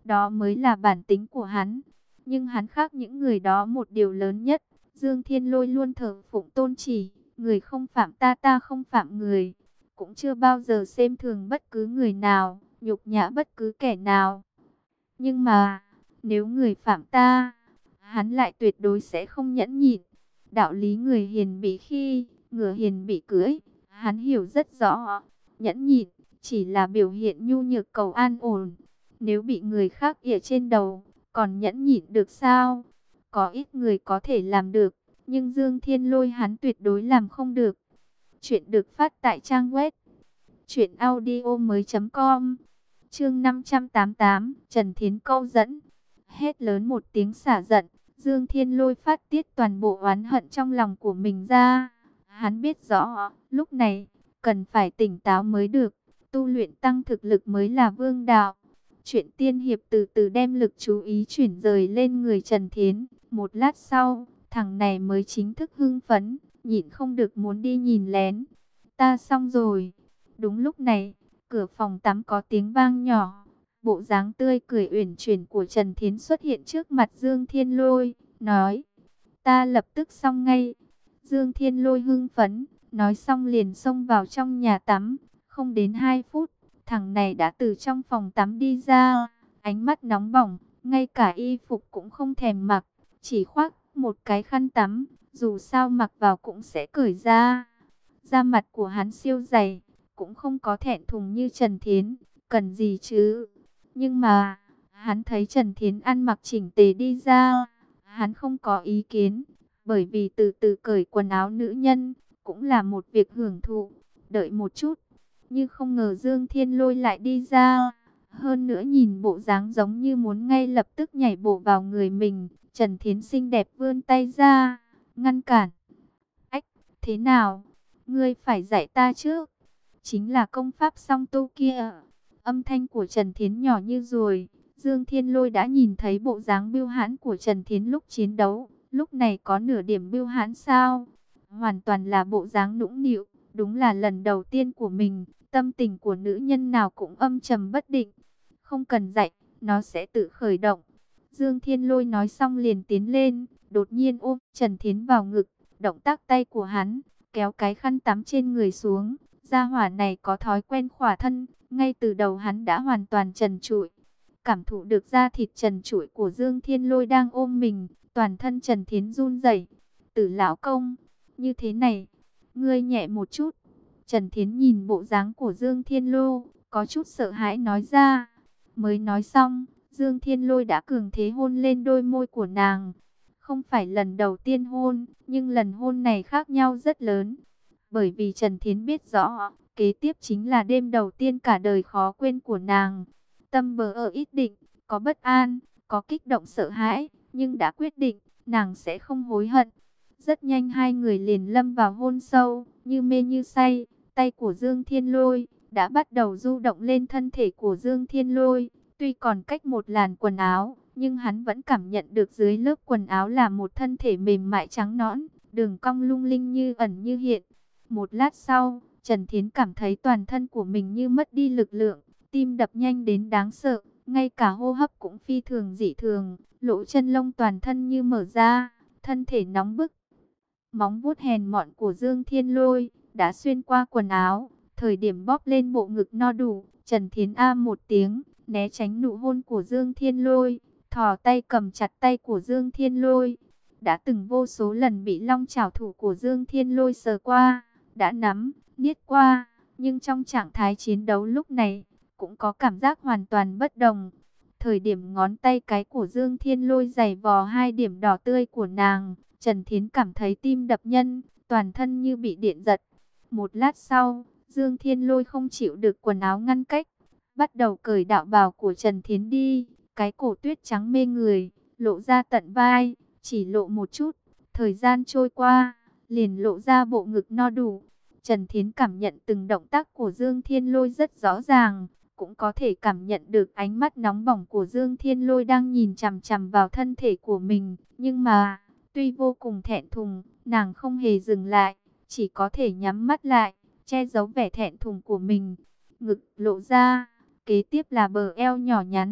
đó mới là bản tính của hắn. Nhưng hắn khác những người đó một điều lớn nhất, Dương Thiên Lôi luôn thờ phụng tôn chỉ, người không phạm ta, ta không phạm người, cũng chưa bao giờ xem thường bất cứ người nào, nhục nhã bất cứ kẻ nào. Nhưng mà, nếu người phạm ta, hắn lại tuyệt đối sẽ không nhẫn nhịn. Đạo lý người hiền bị khi, ngựa hiền bị cưỡi, hắn hiểu rất rõ. Nhẫn nhịn chỉ là biểu hiện nhu nhược cầu an ổn. Nếu bị người khác ỉa trên đầu, còn nhẫn nhịn được sao? Có ít người có thể làm được, nhưng Dương Thiên Lôi hắn tuyệt đối làm không được. Chuyện được phát tại trang web truyện audio mới chấm com. Chương năm trăm tám mươi tám, Trần Thiến câu dẫn. Hét lớn một tiếng xả giận, Dương Thiên Lôi phát tiết toàn bộ oán hận trong lòng của mình ra. Hắn biết rõ, lúc này cần phải tỉnh táo mới được, tu luyện tăng thực lực mới là vương đạo. Chuyện tiên hiệp từ từ đem lực chú ý chuyển rời lên người Trần Thiến. Một lát sau, thằng này mới chính thức hưng phấn, nhịn không được muốn đi nhìn lén. Ta xong rồi. Đúng lúc này, cửa phòng tắm có tiếng vang nhỏ. Bộ dáng tươi cười uyển chuyển của Trần Thiến xuất hiện trước mặt Dương Thiên Lôi, nói: ta lập tức xong ngay. Dương Thiên Lôi hưng phấn, nói xong liền xông vào trong nhà tắm. Không đến hai phút, thằng này đã từ trong phòng tắm đi ra, ánh mắt nóng bỏng, ngay cả y phục cũng không thèm mặc, chỉ khoác một cái khăn tắm, dù sao mặc vào cũng sẽ cởi ra. Da mặt của hắn siêu dày, cũng không có thẹn thùng như Trần Thiến, cần gì chứ. Nhưng mà, hắn thấy Trần Thiến ăn mặc chỉnh tề đi ra, hắn không có ý kiến, bởi vì từ từ cởi quần áo nữ nhân, cũng là một việc hưởng thụ. Đợi một chút, nhưng không ngờ Dương Thiên Lôi lại đi ra, hơn nữa nhìn bộ dáng giống như muốn ngay lập tức nhảy bổ vào người mình. Trần Thiến xinh đẹp vươn tay ra, ngăn cản. Ách, thế nào? Ngươi phải dạy ta chứ? Chính là công pháp song tu kia. Âm thanh của Trần Thiến nhỏ như ruồi. Dương Thiên Lôi đã nhìn thấy bộ dáng bưu hãn của Trần Thiến lúc chiến đấu. Lúc này có nửa điểm bưu hãn sao? Hoàn toàn là bộ dáng nũng nịu. Đúng là lần đầu tiên của mình. Tâm tình của nữ nhân nào cũng âm trầm bất định. Không cần dạy, nó sẽ tự khởi động. Dương Thiên Lôi nói xong liền tiến lên, đột nhiên ôm Trần Thiến vào ngực. Động tác tay của hắn, kéo cái khăn tắm trên người xuống. Gia hỏa này có thói quen khỏa thân, ngay từ đầu hắn đã hoàn toàn trần trụi. Cảm thụ được da thịt trần trụi của Dương Thiên Lôi đang ôm mình, toàn thân Trần Thiến run rẩy. Tử lão công, như thế này, ngươi nhẹ một chút. Trần Thiến nhìn bộ dáng của Dương Thiên Lôi, có chút sợ hãi nói ra. Mới nói xong, Dương Thiên Lôi đã cường thế hôn lên đôi môi của nàng. Không phải lần đầu tiên hôn, nhưng lần hôn này khác nhau rất lớn. Bởi vì Trần Thiến biết rõ, kế tiếp chính là đêm đầu tiên cả đời khó quên của nàng. Tâm bờ ở ít định, có bất an, có kích động sợ hãi, nhưng đã quyết định, nàng sẽ không hối hận. Rất nhanh hai người liền lâm vào hôn sâu, như mê như say. Tay của Dương Thiên Lôi đã bắt đầu du động lên thân thể của Dương Thiên Lôi. Tuy còn cách một làn quần áo, nhưng hắn vẫn cảm nhận được dưới lớp quần áo là một thân thể mềm mại trắng nõn, đường cong lung linh như ẩn như hiện. Một lát sau, Trần Thiến cảm thấy toàn thân của mình như mất đi lực lượng, tim đập nhanh đến đáng sợ, ngay cả hô hấp cũng phi thường dị thường, lỗ chân lông toàn thân như mở ra, thân thể nóng bức. Móng vuốt hèn mọn của Dương Thiên Lôi đã xuyên qua quần áo, thời điểm bóp lên bộ ngực no đủ, Trần Thiến a một tiếng, né tránh nụ hôn của Dương Thiên Lôi, thò tay cầm chặt tay của Dương Thiên Lôi. Đã từng vô số lần bị long chảo thủ của Dương Thiên Lôi sờ qua, đã nắm, niết qua, nhưng trong trạng thái chiến đấu lúc này, cũng có cảm giác hoàn toàn bất đồng. Thời điểm ngón tay cái của Dương Thiên Lôi giày vò hai điểm đỏ tươi của nàng, Trần Thiến cảm thấy tim đập nhanh, toàn thân như bị điện giật. Một lát sau, Dương Thiên Lôi không chịu được quần áo ngăn cách, bắt đầu cởi đạo bào của Trần Thiến đi, cái cổ tuyết trắng mê người, lộ ra tận vai, chỉ lộ một chút, thời gian trôi qua, liền lộ ra bộ ngực no đủ. Trần Thiến cảm nhận từng động tác của Dương Thiên Lôi rất rõ ràng, cũng có thể cảm nhận được ánh mắt nóng bỏng của Dương Thiên Lôi đang nhìn chằm chằm vào thân thể của mình. Nhưng mà, tuy vô cùng thẹn thùng, nàng không hề dừng lại, chỉ có thể nhắm mắt lại, che giấu vẻ thẹn thùng của mình. Ngực lộ ra, kế tiếp là bờ eo nhỏ nhắn,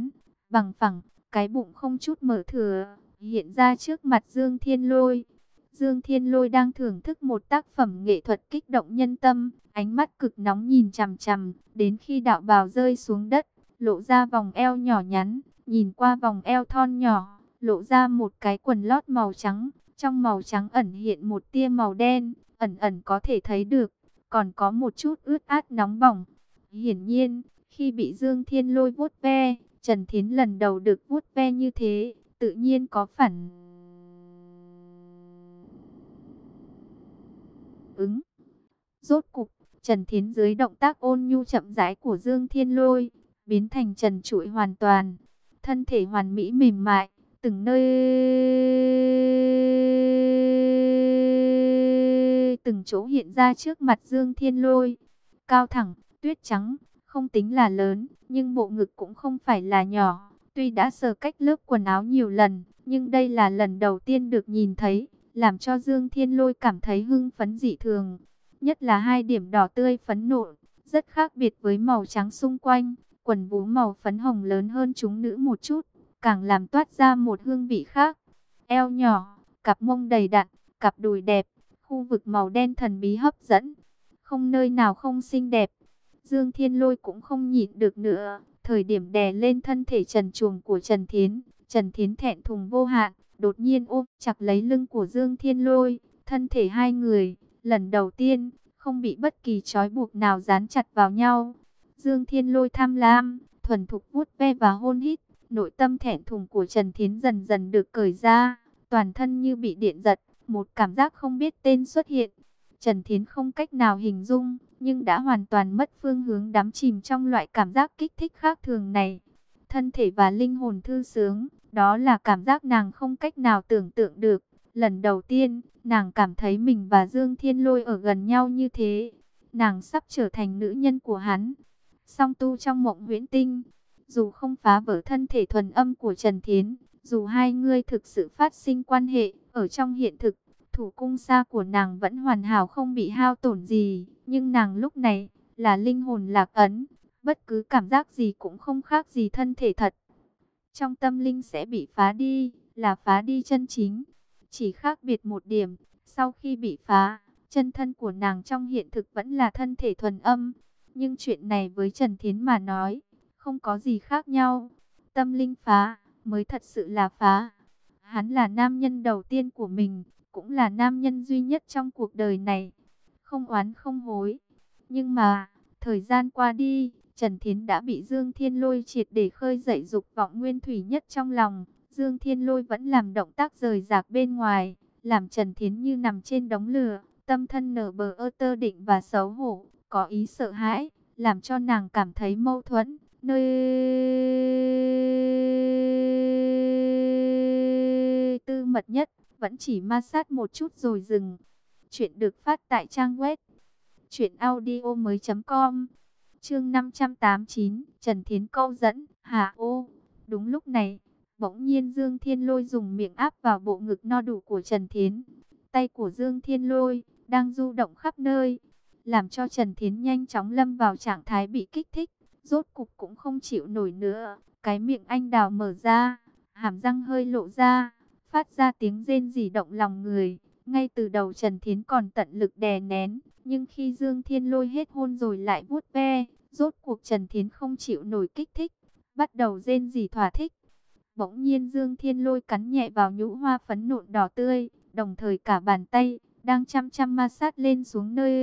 bằng phẳng, cái bụng không chút mở thừa, hiện ra trước mặt Dương Thiên Lôi. Dương Thiên Lôi đang thưởng thức một tác phẩm nghệ thuật kích động nhân tâm, ánh mắt cực nóng nhìn chằm chằm, đến khi đạo bào rơi xuống đất, lộ ra vòng eo nhỏ nhắn, nhìn qua vòng eo thon nhỏ, lộ ra một cái quần lót màu trắng, trong màu trắng ẩn hiện một tia màu đen, ẩn ẩn có thể thấy được, còn có một chút ướt át nóng bỏng. Hiển nhiên, khi bị Dương Thiên Lôi vuốt ve, Trần Thiến lần đầu được vuốt ve như thế, tự nhiên có phản ứng. Rốt cục, Trần Thiến dưới động tác ôn nhu chậm rãi của Dương Thiên Lôi, biến thành trần trụi hoàn toàn, thân thể hoàn mỹ mềm mại, từng nơi từng chỗ hiện ra trước mặt Dương Thiên Lôi. Cao thẳng, tuyết trắng, không tính là lớn, nhưng bộ ngực cũng không phải là nhỏ. Tuy đã sờ cách lớp quần áo nhiều lần, nhưng đây là lần đầu tiên được nhìn thấy, làm cho Dương Thiên Lôi cảm thấy hưng phấn dị thường. Nhất là hai điểm đỏ tươi phấn nộ, rất khác biệt với màu trắng xung quanh. Quần vú màu phấn hồng lớn hơn chúng nữ một chút, càng làm toát ra một hương vị khác. Eo nhỏ, cặp mông đầy đặn, cặp đùi đẹp, khu vực màu đen thần bí hấp dẫn, không nơi nào không xinh đẹp. Dương Thiên Lôi cũng không nhịn được nữa, thời điểm đè lên thân thể trần truồng của Trần Thiến, Trần Thiến thẹn thùng vô hạn, đột nhiên ôm chặt lấy lưng của Dương Thiên Lôi, thân thể hai người, lần đầu tiên, không bị bất kỳ trói buộc nào dán chặt vào nhau. Dương Thiên Lôi tham lam, thuần thục vuốt ve và hôn hít, nội tâm thẹn thùng của Trần Thiến dần dần được cởi ra, toàn thân như bị điện giật, một cảm giác không biết tên xuất hiện. Trần Thiến không cách nào hình dung, nhưng đã hoàn toàn mất phương hướng, đắm chìm trong loại cảm giác kích thích khác thường này. Thân thể và linh hồn thư sướng, đó là cảm giác nàng không cách nào tưởng tượng được. Lần đầu tiên, nàng cảm thấy mình và Dương Thiên Lôi ở gần nhau như thế. Nàng sắp trở thành nữ nhân của hắn. Song tu trong mộng huyễn tinh, dù không phá vỡ thân thể thuần âm của Trần Thiến, dù hai người thực sự phát sinh quan hệ, ở trong hiện thực, thủ cung xa của nàng vẫn hoàn hảo không bị hao tổn gì, nhưng nàng lúc này là linh hồn lạc ấn, bất cứ cảm giác gì cũng không khác gì thân thể thật. Trong tâm linh sẽ bị phá đi, là phá đi chân chính. Chỉ khác biệt một điểm, sau khi bị phá, chân thân của nàng trong hiện thực vẫn là thân thể thuần âm. Nhưng chuyện này với Trần Thiến mà nói, không có gì khác nhau. Tâm linh phá, mới thật sự là phá. Hắn là nam nhân đầu tiên của mình, cũng là nam nhân duy nhất trong cuộc đời này. Không oán không hối. Nhưng mà, thời gian qua đi, Trần Thiến đã bị Dương Thiên Lôi triệt để khơi dậy dục vọng nguyên thủy nhất trong lòng. Dương Thiên Lôi vẫn làm động tác rời rạc bên ngoài, làm Trần Thiến như nằm trên đống lửa, tâm thân nở bờ ơ tơ định và xấu hổ, có ý sợ hãi, làm cho nàng cảm thấy mâu thuẫn. Nơi tư mật nhất, vẫn chỉ ma sát một chút rồi dừng. Chuyện được phát tại trang web truyện audio mới chấm com. Chương năm trăm tám mươi chín, Trần Thiến câu dẫn, hà ô. Đúng lúc này, bỗng nhiên Dương Thiên Lôi dùng miệng áp vào bộ ngực no đủ của Trần Thiến. Tay của Dương Thiên Lôi đang du động khắp nơi, làm cho Trần Thiến nhanh chóng lâm vào trạng thái bị kích thích. Rốt cục cũng không chịu nổi nữa, cái miệng anh đào mở ra, hàm răng hơi lộ ra, phát ra tiếng rên rỉ động lòng người. Ngay từ đầu Trần Thiến còn tận lực đè nén, nhưng khi Dương Thiên Lôi hết hôn rồi lại vuốt ve, rốt cuộc Trần Thiến không chịu nổi kích thích, bắt đầu rên rỉ thỏa thích. Bỗng nhiên Dương Thiên Lôi cắn nhẹ vào nhũ hoa phấn nộn đỏ tươi, đồng thời cả bàn tay đang chăm chăm ma sát lên xuống nơi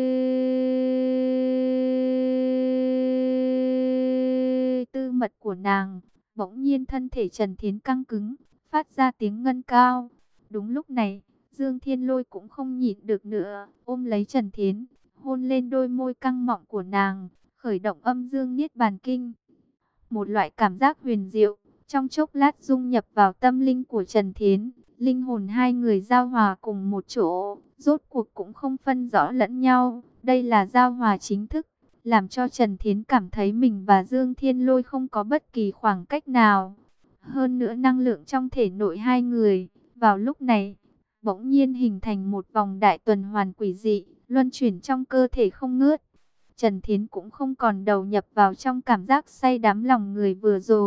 tư mật của nàng. Bỗng nhiên thân thể Trần Thiến căng cứng, phát ra tiếng ngân cao. Đúng lúc này, Dương Thiên Lôi cũng không nhịn được nữa, ôm lấy Trần Thiến, hôn lên đôi môi căng mọng của nàng, khởi động âm dương niết bàn kinh. Một loại cảm giác huyền diệu, trong chốc lát dung nhập vào tâm linh của Trần Thiến, linh hồn hai người giao hòa cùng một chỗ, rốt cuộc cũng không phân rõ lẫn nhau. Đây là giao hòa chính thức, làm cho Trần Thiến cảm thấy mình và Dương Thiên Lôi không có bất kỳ khoảng cách nào. Hơn nữa năng lượng trong thể nội hai người, vào lúc này, bỗng nhiên hình thành một vòng đại tuần hoàn quỷ dị, luân chuyển trong cơ thể không ngớt. Trần Thiến cũng không còn đầu nhập vào trong cảm giác say đắm lòng người vừa rồi.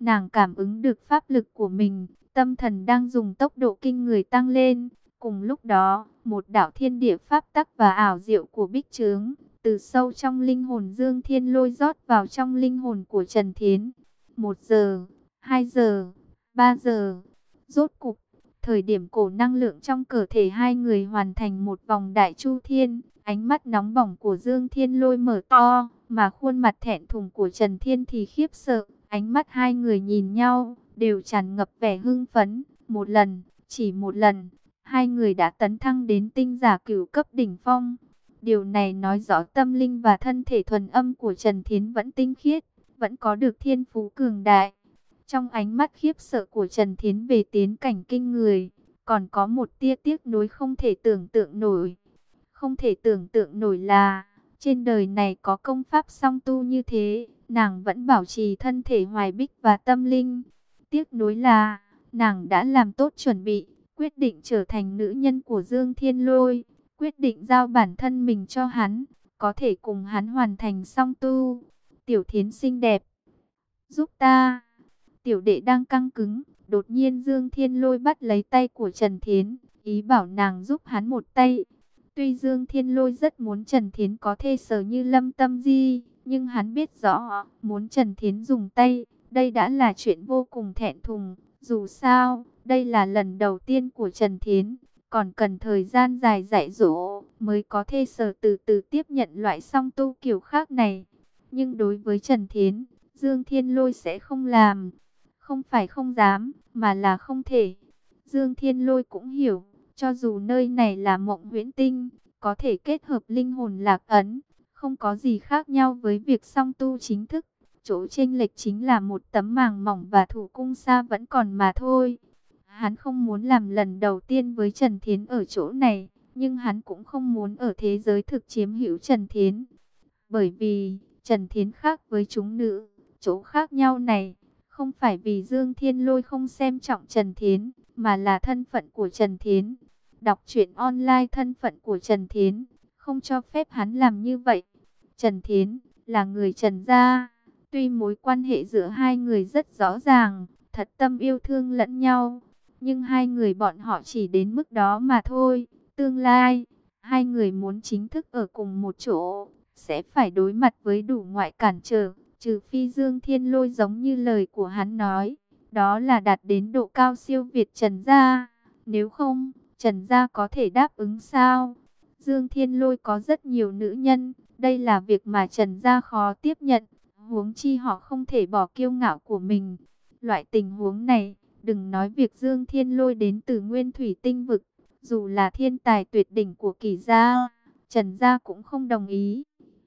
Nàng cảm ứng được pháp lực của mình, tâm thần đang dùng tốc độ kinh người tăng lên. Cùng lúc đó, một đạo thiên địa pháp tắc và ảo diệu của bích trướng, từ sâu trong linh hồn Dương Thiên Lôi rót vào trong linh hồn của Trần Thiến. Một giờ, hai giờ, ba giờ, rốt cục, thời điểm cổ năng lượng trong cơ thể hai người hoàn thành một vòng đại chu thiên, ánh mắt nóng bỏng của Dương Thiên Lôi mở to, mà khuôn mặt thẹn thùng của Trần Thiên thì khiếp sợ. Ánh mắt hai người nhìn nhau, đều tràn ngập vẻ hưng phấn. Một lần, chỉ một lần, hai người đã tấn thăng đến tinh giả cửu cấp đỉnh phong. Điều này nói rõ tâm linh và thân thể thuần âm của Trần Thiến vẫn tinh khiết, vẫn có được thiên phú cường đại. Trong ánh mắt khiếp sợ của Trần Thiến về tiến cảnh kinh người, còn có một tia tiếc nuối không thể tưởng tượng nổi. Không thể tưởng tượng nổi là, trên đời này có công pháp song tu như thế, nàng vẫn bảo trì thân thể hoài bích và tâm linh. Tiếc nuối là, nàng đã làm tốt chuẩn bị, quyết định trở thành nữ nhân của Dương Thiên Lôi, quyết định giao bản thân mình cho hắn, có thể cùng hắn hoàn thành song tu. Tiểu Thiến xinh đẹp, giúp ta. Tiểu đệ đang căng cứng, đột nhiên Dương Thiên Lôi bắt lấy tay của Trần Thiến, ý bảo nàng giúp hắn một tay. Tuy Dương Thiên Lôi rất muốn Trần Thiến có thể sờ như Lâm Tâm Di, nhưng hắn biết rõ, muốn Trần Thiến dùng tay, đây đã là chuyện vô cùng thẹn thùng. Dù sao, đây là lần đầu tiên của Trần Thiến, còn cần thời gian dài dạy dỗ, mới có thể sờ từ từ tiếp nhận loại song tu kiểu khác này. Nhưng đối với Trần Thiến, Dương Thiên Lôi sẽ không làm. Không phải không dám, mà là không thể. Dương Thiên Lôi cũng hiểu, cho dù nơi này là mộng huyễn tinh, có thể kết hợp linh hồn lạc ấn, không có gì khác nhau với việc song tu chính thức. Chỗ chênh lệch chính là một tấm màng mỏng và thủ cung xa vẫn còn mà thôi. Hắn không muốn làm lần đầu tiên với Trần Thiến ở chỗ này, nhưng hắn cũng không muốn ở thế giới thực chiếm hữu Trần Thiến. Bởi vì, Trần Thiến khác với chúng nữ, chỗ khác nhau này, không phải vì Dương Thiên Lôi không xem trọng Trần Thiến, mà là thân phận của Trần Thiến. Đọc truyện online thân phận của Trần Thiến, không cho phép hắn làm như vậy. Trần Thiến là người Trần gia, tuy mối quan hệ giữa hai người rất rõ ràng, thật tâm yêu thương lẫn nhau, nhưng hai người bọn họ chỉ đến mức đó mà thôi. Tương lai, hai người muốn chính thức ở cùng một chỗ, sẽ phải đối mặt với đủ ngoại cản trở. Trừ phi Dương Thiên Lôi giống như lời của hắn nói, đó là đạt đến độ cao siêu việt Trần gia. Nếu không, Trần gia có thể đáp ứng sao? Dương Thiên Lôi có rất nhiều nữ nhân, đây là việc mà Trần gia khó tiếp nhận. Huống chi họ không thể bỏ kiêu ngạo của mình. Loại tình huống này, đừng nói việc Dương Thiên Lôi đến từ Nguyên Thủy Tinh Vực, dù là thiên tài tuyệt đỉnh của Kỷ gia, Trần gia cũng không đồng ý.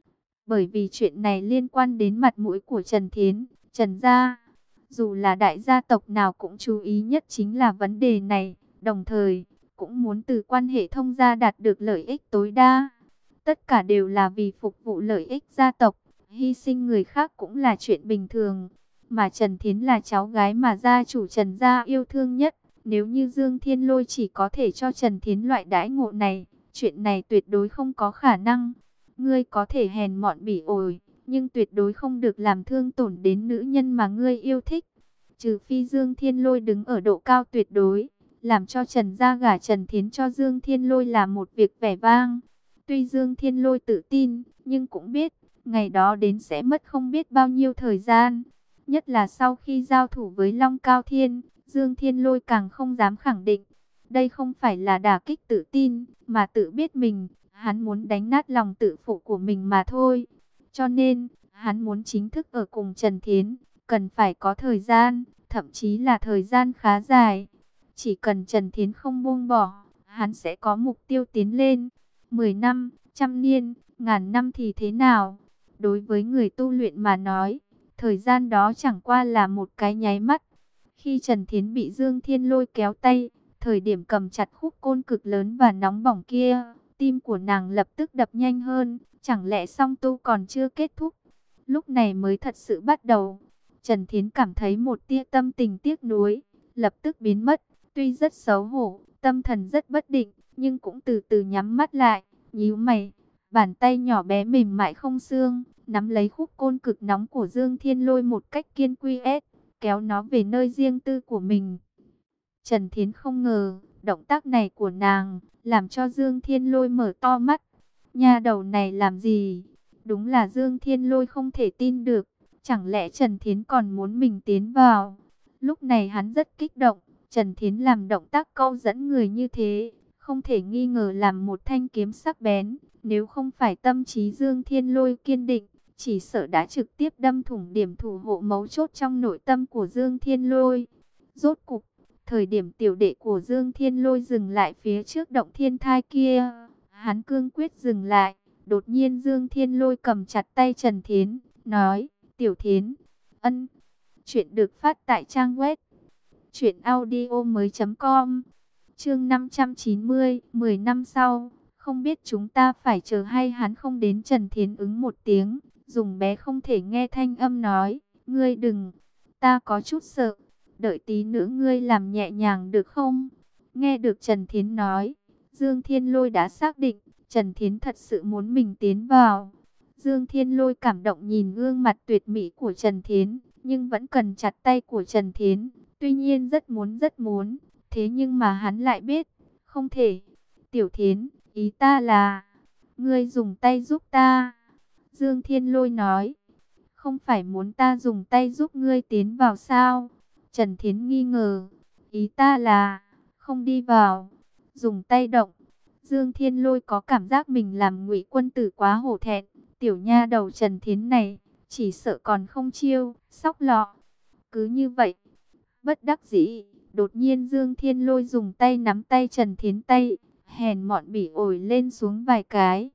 Bởi vì chuyện này liên quan đến mặt mũi của Trần Thiến, Trần gia. Dù là đại gia tộc nào cũng chú ý nhất chính là vấn đề này, đồng thời cũng muốn từ quan hệ thông gia đạt được lợi ích tối đa. Tất cả đều là vì phục vụ lợi ích gia tộc, hy sinh người khác cũng là chuyện bình thường. Mà Trần Thiến là cháu gái mà gia chủ Trần gia yêu thương nhất, nếu như Dương Thiên Lôi chỉ có thể cho Trần Thiến loại đãi ngộ này, chuyện này tuyệt đối không có khả năng. Ngươi có thể hèn mọn bỉ ổi, nhưng tuyệt đối không được làm thương tổn đến nữ nhân mà ngươi yêu thích. Trừ phi Dương Thiên Lôi đứng ở độ cao tuyệt đối, làm cho Trần gia gả Trần Thiến cho Dương Thiên Lôi là một việc vẻ vang. Tuy Dương Thiên Lôi tự tin, nhưng cũng biết, ngày đó đến sẽ mất không biết bao nhiêu thời gian. Nhất là sau khi giao thủ với Long Cao Thiên, Dương Thiên Lôi càng không dám khẳng định. Đây không phải là đả kích tự tin, mà tự biết mình. Hắn muốn đánh nát lòng tự phụ của mình mà thôi. Cho nên, hắn muốn chính thức ở cùng Trần Thiến, cần phải có thời gian, thậm chí là thời gian khá dài. Chỉ cần Trần Thiến không buông bỏ, hắn sẽ có mục tiêu tiến lên. Mười năm, trăm niên, ngàn năm thì thế nào? Đối với người tu luyện mà nói, thời gian đó chẳng qua là một cái nháy mắt. Khi Trần Thiến bị Dương Thiên Lôi kéo tay, thời điểm cầm chặt khúc côn cực lớn và nóng bỏng kia, tim của nàng lập tức đập nhanh hơn, chẳng lẽ song tu còn chưa kết thúc? Lúc này mới thật sự bắt đầu. Trần Thiến cảm thấy một tia tâm tình tiếc nuối, lập tức biến mất. Tuy rất xấu hổ, tâm thần rất bất định, nhưng cũng từ từ nhắm mắt lại, nhíu mày. Bàn tay nhỏ bé mềm mại không xương, nắm lấy khúc côn cực nóng của Dương Thiên Lôi một cách kiên quyết, kéo nó về nơi riêng tư của mình. Trần Thiến không ngờ, động tác này của nàng, làm cho Dương Thiên Lôi mở to mắt. Nha đầu này làm gì? Đúng là Dương Thiên Lôi không thể tin được. Chẳng lẽ Trần Thiến còn muốn mình tiến vào? Lúc này hắn rất kích động. Trần Thiến làm động tác câu dẫn người như thế, không thể nghi ngờ làm một thanh kiếm sắc bén. Nếu không phải tâm trí Dương Thiên Lôi kiên định, chỉ sợ đã trực tiếp đâm thủng điểm thủ hộ mấu chốt trong nội tâm của Dương Thiên Lôi. Rốt cục, thời điểm tiểu đệ của Dương Thiên Lôi dừng lại phía trước động thiên thai kia, hắn cương quyết dừng lại. Đột nhiên Dương Thiên Lôi cầm chặt tay Trần Thiến, nói, Tiểu Thiến, ân. Chuyện được phát tại trang web truyện audio mới chấm com. Chương năm trăm chín mươi, mười năm sau, không biết chúng ta phải chờ hay hắn không đến. Trần Thiến ứng một tiếng, dùng bé không thể nghe thanh âm nói, ngươi đừng, ta có chút sợ, đợi tí nữa ngươi làm nhẹ nhàng được không? Nghe được Trần Thiến nói, Dương Thiên Lôi đã xác định, Trần Thiến thật sự muốn mình tiến vào. Dương Thiên Lôi cảm động nhìn gương mặt tuyệt mỹ của Trần Thiến, nhưng vẫn cần chặt tay của Trần Thiến. Tuy nhiên rất muốn rất muốn, thế nhưng mà hắn lại biết, không thể. Tiểu Thiến, ý ta là, ngươi dùng tay giúp ta. Dương Thiên Lôi nói, không phải muốn ta dùng tay giúp ngươi tiến vào sao? Trần Thiến nghi ngờ, ý ta là, không đi vào, dùng tay động. Dương Thiên Lôi có cảm giác mình làm Ngụy Quân Tử quá hổ thẹn. Tiểu nha đầu Trần Thiến này, chỉ sợ còn không chiêu, sóc lọ. Cứ như vậy, bất đắc dĩ, đột nhiên Dương Thiên Lôi dùng tay nắm tay Trần Thiến tay, hèn mọn bỉ ổi lên xuống vài cái.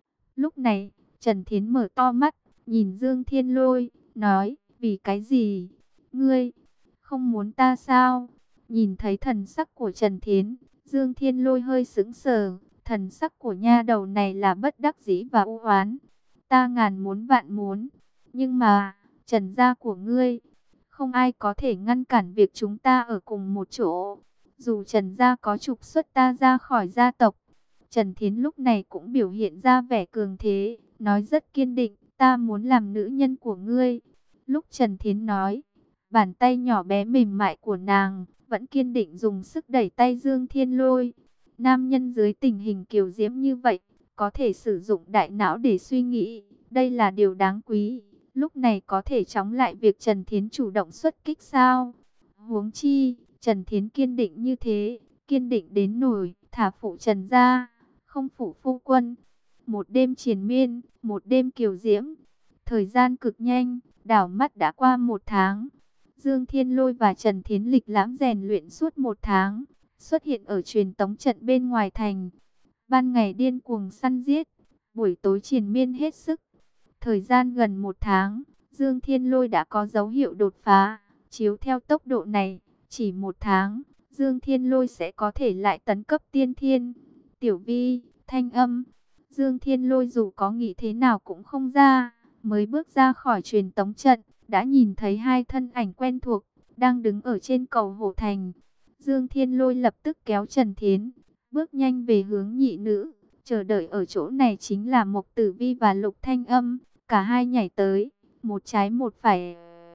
Lúc này, Trần Thiến mở to mắt, nhìn Dương Thiên Lôi, nói, vì cái gì? Ngươi, không muốn ta sao? Nhìn thấy thần sắc của Trần Thiến, Dương Thiên Lôi hơi sững sờ, thần sắc của nha đầu này là bất đắc dĩ và u oán. Ta ngàn muốn vạn muốn, nhưng mà, Trần gia của ngươi, không ai có thể ngăn cản việc chúng ta ở cùng một chỗ. Dù Trần gia có trục xuất ta ra khỏi gia tộc. Trần Thiến lúc này cũng biểu hiện ra vẻ cường thế, nói rất kiên định, ta muốn làm nữ nhân của ngươi. Lúc Trần Thiến nói, bàn tay nhỏ bé mềm mại của nàng vẫn kiên định dùng sức đẩy tay Dương Thiên Lôi. Nam nhân dưới tình hình kiều diễm như vậy, có thể sử dụng đại não để suy nghĩ, đây là điều đáng quý. Lúc này có thể chống lại việc Trần Thiến chủ động xuất kích sao? Huống chi, Trần Thiến kiên định như thế, kiên định đến nổi, thả phụ Trần ra, không phụ phu quân. Một đêm triền miên, một đêm kiều diễm, thời gian cực nhanh, đảo mắt đã qua một tháng. Dương Thiên Lôi và Trần Thiến lịch lãm rèn luyện suốt một tháng, xuất hiện ở truyền tống trận bên ngoài thành. Ban ngày điên cuồng săn giết, buổi tối triền miên hết sức. Thời gian gần một tháng, Dương Thiên Lôi đã có dấu hiệu đột phá. Chiếu theo tốc độ này, chỉ một tháng, Dương Thiên Lôi sẽ có thể lại tấn cấp tiên thiên. Tiểu Vi, Thanh Âm, Dương Thiên Lôi dù có nghĩ thế nào cũng không ra. Mới bước ra khỏi truyền tống trận, đã nhìn thấy hai thân ảnh quen thuộc, đang đứng ở trên cầu Hổ Thành. Dương Thiên Lôi lập tức kéo Trần Thiến, bước nhanh về hướng nhị nữ. Chờ đợi ở chỗ này chính là Mộc Tử Vi và Lục Thanh Âm. Cả hai nhảy tới, một trái một phải,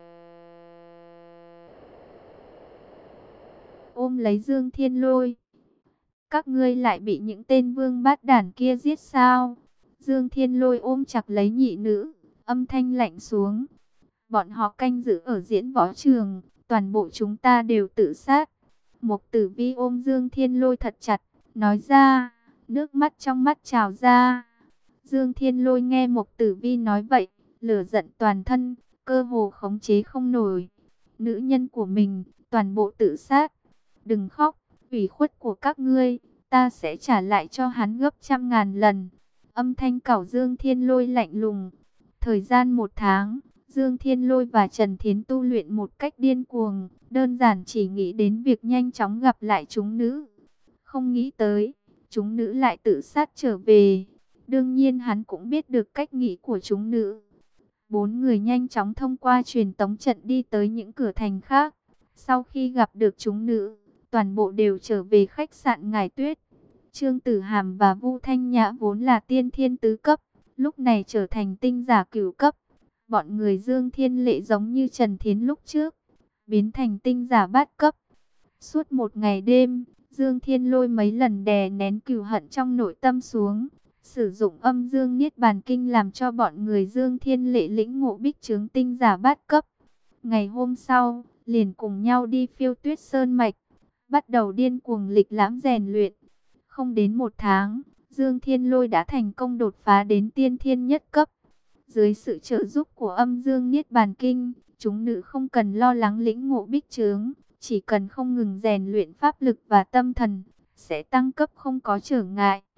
ôm lấy Dương Thiên Lôi. Các ngươi lại bị những tên vương bát đản kia giết sao? Dương Thiên Lôi ôm chặt lấy nhị nữ, âm thanh lạnh xuống. Bọn họ canh giữ ở diễn võ trường, toàn bộ chúng ta đều tự sát. Mộc Tử Vi ôm Dương Thiên Lôi thật chặt, nói ra, nước mắt trong mắt trào ra. Dương Thiên Lôi nghe Mộc Tử Vi nói vậy, lửa giận toàn thân, cơ hồ khống chế không nổi. Nữ nhân của mình, toàn bộ tự sát. Đừng khóc, ủy khuất của các ngươi, ta sẽ trả lại cho hắn gấp trăm ngàn lần. Âm thanh cẩu Dương Thiên Lôi lạnh lùng. Thời gian một tháng, Dương Thiên Lôi và Trần Thiến tu luyện một cách điên cuồng, đơn giản chỉ nghĩ đến việc nhanh chóng gặp lại chúng nữ. Không nghĩ tới, chúng nữ lại tự sát trở về. Đương nhiên hắn cũng biết được cách nghĩ của chúng nữ. Bốn người nhanh chóng thông qua truyền tống trận đi tới những cửa thành khác. Sau khi gặp được chúng nữ, toàn bộ đều trở về khách sạn Ngải Tuyết. Trương Tử Hàm và Vu Thanh Nhã vốn là tiên thiên tứ cấp, lúc này trở thành tinh giả cửu cấp. Bọn người Dương Thiên Lệ giống như Trần Thiến lúc trước, biến thành tinh giả bát cấp. Suốt một ngày đêm, Dương Thiên Lôi mấy lần đè nén cừu hận trong nội tâm xuống, sử dụng âm dương niết bàn kinh làm cho bọn người Dương Thiên Lệ lĩnh ngộ bích chướng tinh giả bát cấp. Ngày hôm sau, liền cùng nhau đi Phiêu Tuyết Sơn mạch, bắt đầu điên cuồng lịch lãm rèn luyện. Không đến một tháng, Dương Thiên Lôi đã thành công đột phá đến tiên thiên nhất cấp. Dưới sự trợ giúp của âm dương niết bàn kinh, chúng nữ không cần lo lắng lĩnh ngộ bích chướng, chỉ cần không ngừng rèn luyện pháp lực và tâm thần, sẽ tăng cấp không có trở ngại.